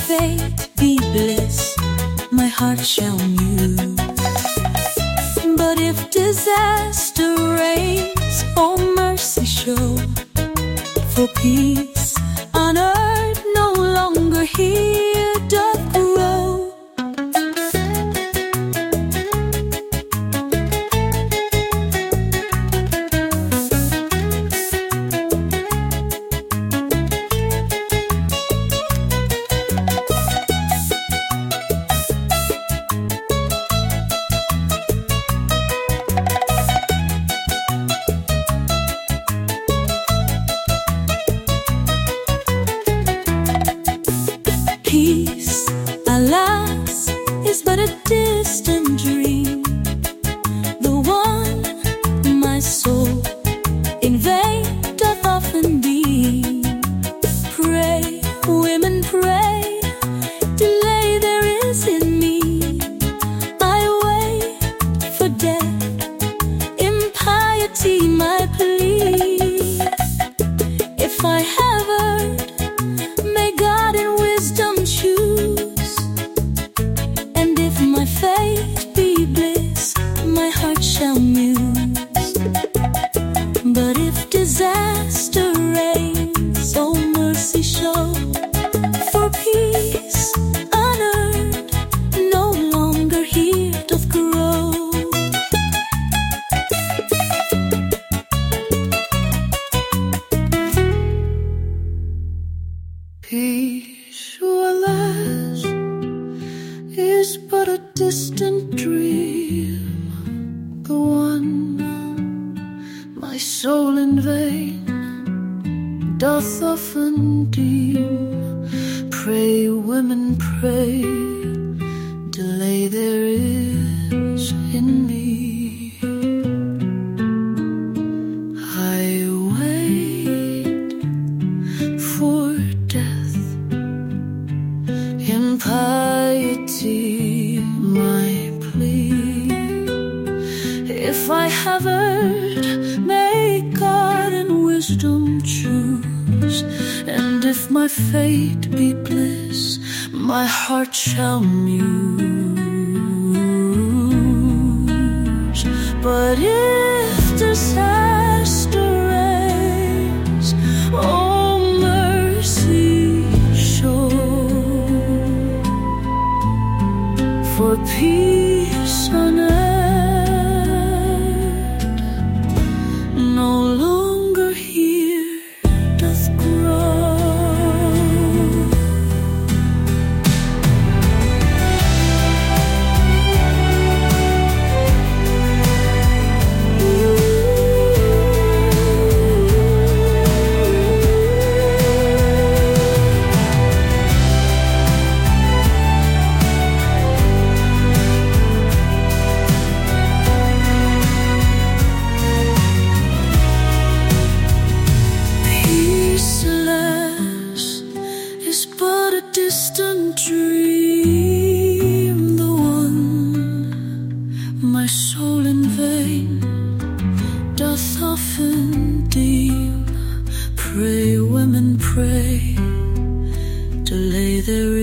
fate be bliss, my heart shall muse. But if disaster reigns, oh mercy show, for peace on earth no longer here doth grow. Peace, alas, is but a distant dream, the one my soul in vain doth often deem. Pray, women, pray, delay there is in me. I wait for death, impiety my plea. If I have erred, may God in wisdom choose, and if my fate be bliss, my heart shall muse. But if disaster reigns, oh mercy show, for peace on earth no longer here doth grow. Peace, alas, is but a distant dream, the one my soul in vain doth often deem. Pray, women, pray, delay there is in me. I wait for death, impiety my plea. If I have erred, may God in wisdom choose, and if my fate be bliss, my heart shall muse. But if disaster reigns, oh mercy show, for peace on earth no longer here doth grow. Distant dream, the one my soul in vain doth often deem. Pray, women, pray, delay there